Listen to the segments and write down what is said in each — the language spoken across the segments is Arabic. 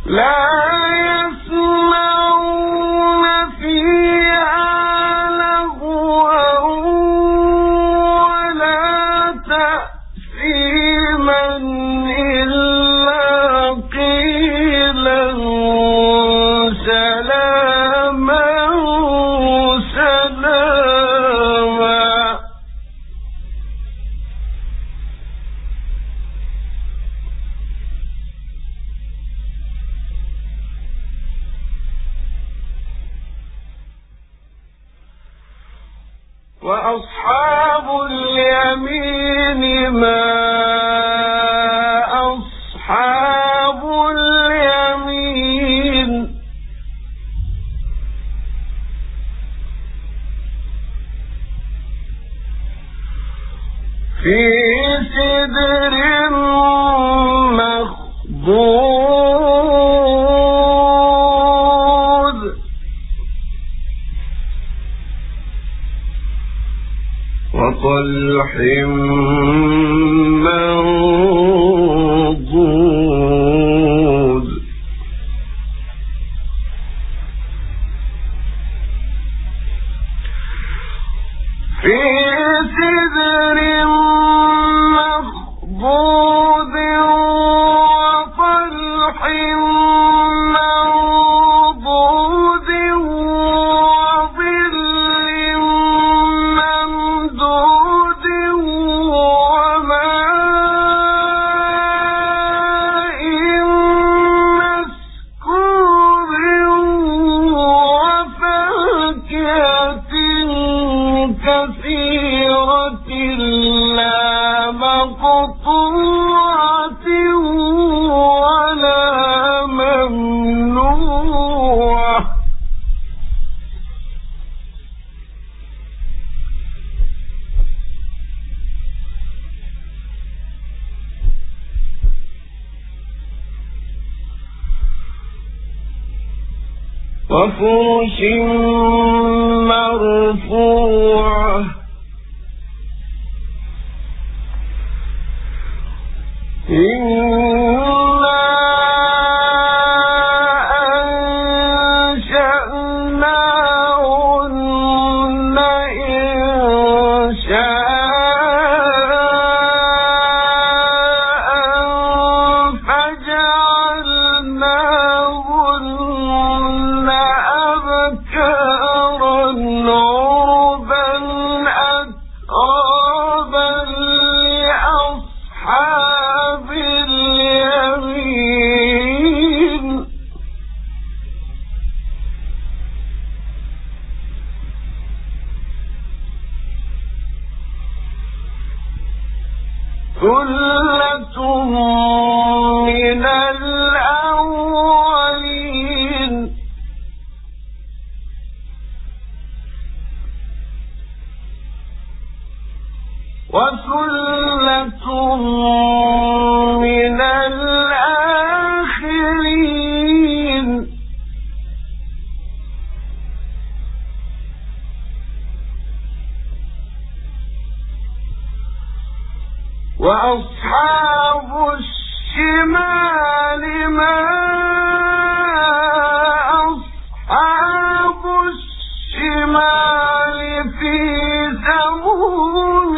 وأصحاب اليمين ما أصحاب اليمين في سدر مخضود وطلح منضود في سدر مخضود وطلح منضود وظل ممدود وماء مسكوب وفاكهة كثيرة لا مقطوعة ولا ممنوعة وفرش مرفوعة إنا أنشأناهن إنشاء فجعلناهن أبكارا عربا أترابا لأصحاب اليمين ثلة من الأولين وثلة من الآخرين وأصحاب الشمال ما أصحاب الشمال في سموم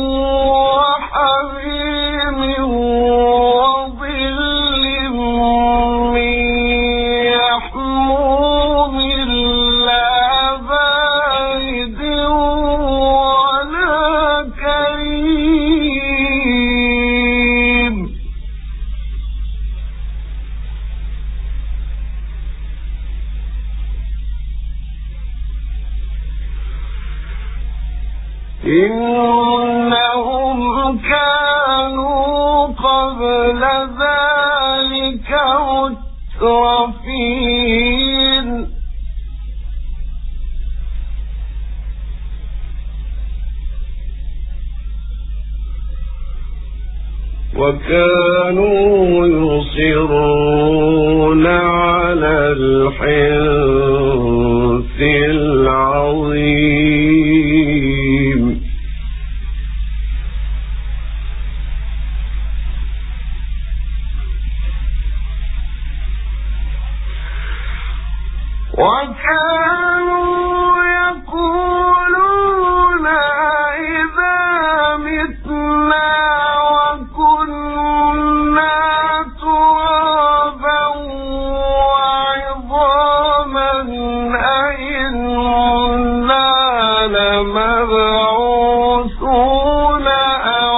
وحميم وظل من يحموم لا بارد ولا كريم إنهم كانوا قبل ذلك مترفين وكانوا يصرون على الحنث العظيم وكانوا يقولون إذا متنا وكنا ترابا وعظاما أئنا لمبعوثون أو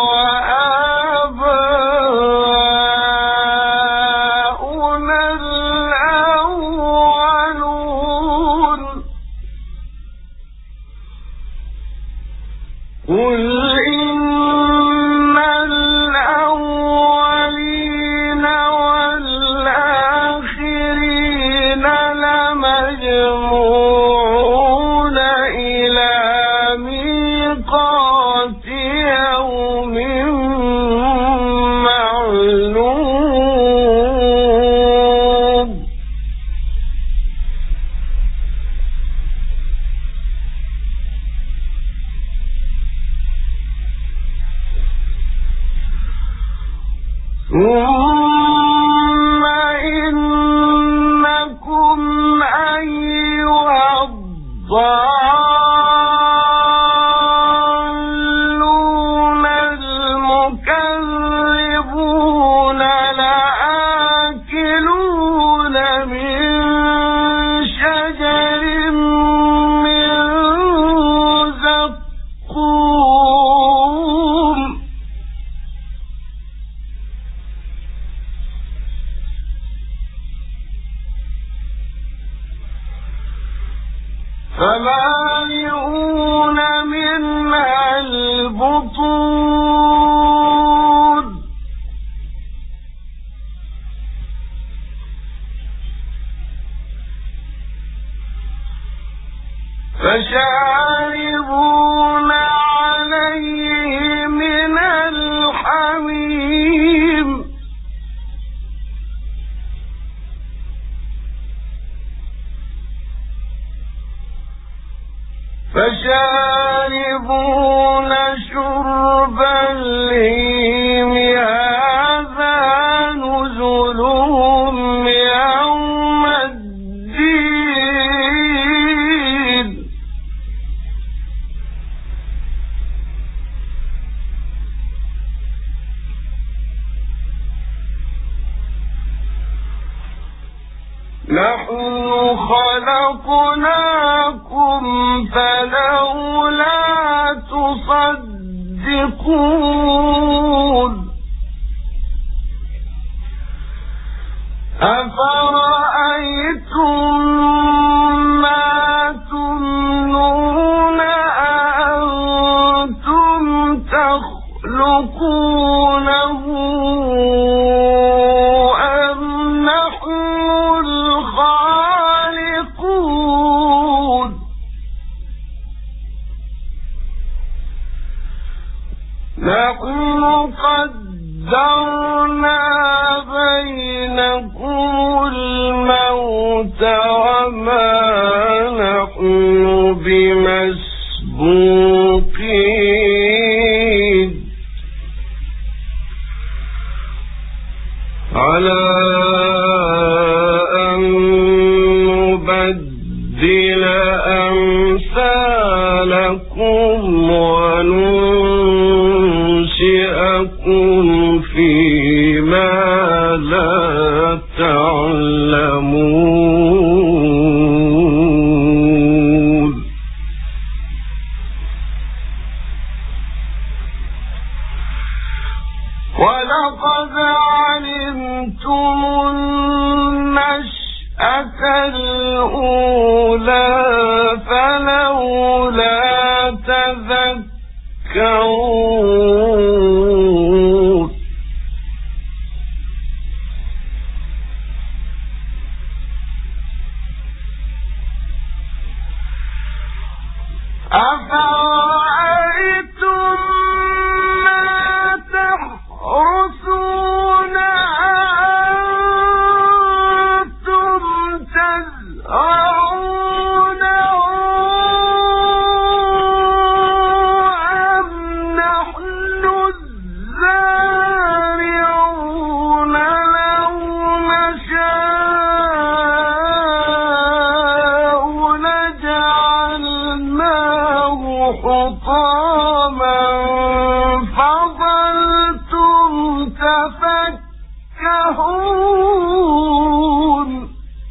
آباؤنا الأولون قل إن الأولين والآخرين لمجموعون إلى ميقات يوم معلوم ثم إنكم أيها الضالون المكذبون لآكلون من شجر من زقوم فمالئون منها البطون فشاربون عليه من الحميم فشاربون شرب الهيم هذا نزلهم يوم الدين نحن خلقناكم فلولا تصدقون أفرأيتم ما تمنون أأنتم تخلقونه أم نحن الخالقون نحن قدرنا بينكم الموت وما نحن بمسبوقين على أن نبدل أمثالكم وننشئكم فيما لا تعلمون ولقد علمتم النشأة الأولى فلولا تذكرون أفرأيتم ما تحرثون أنتم تزرعونه أم نحن الزارعون لو نشاء يتفكهون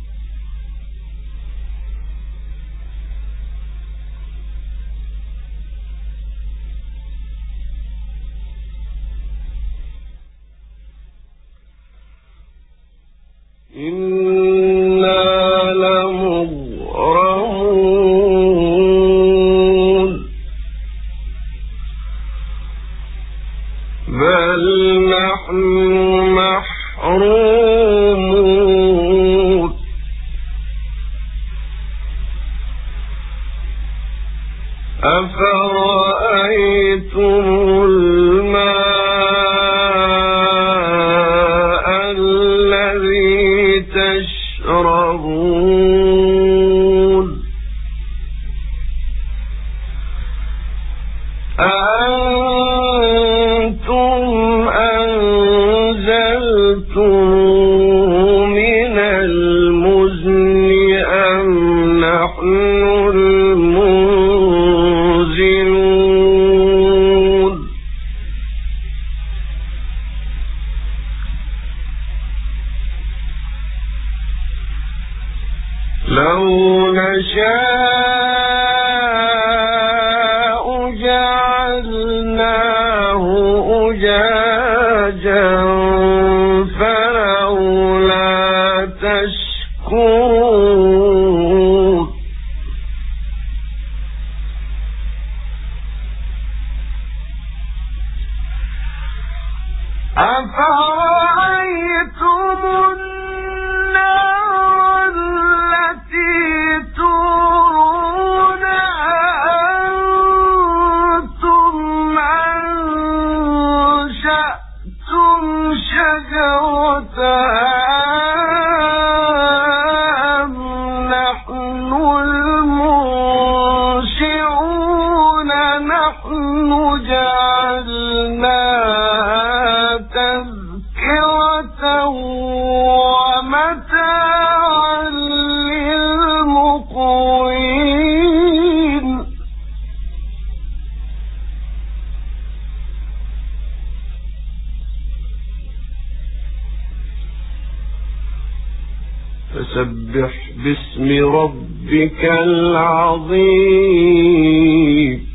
إنا لمغرمون بل نحن محرومون أفرأيتم الماء الذي تشربون أأنتم أنزلتموه من المزن أم نحن المنزلون لو نشاء جعلناه أجاجا فلولا تشكرون أفرأيتم النار التي تورون أأنتم أنشأتم شجرتها أم نحن المنشئون نحن جعلناها تذكرة ومتاعا للمقوين فسبح باسم ربك العظيم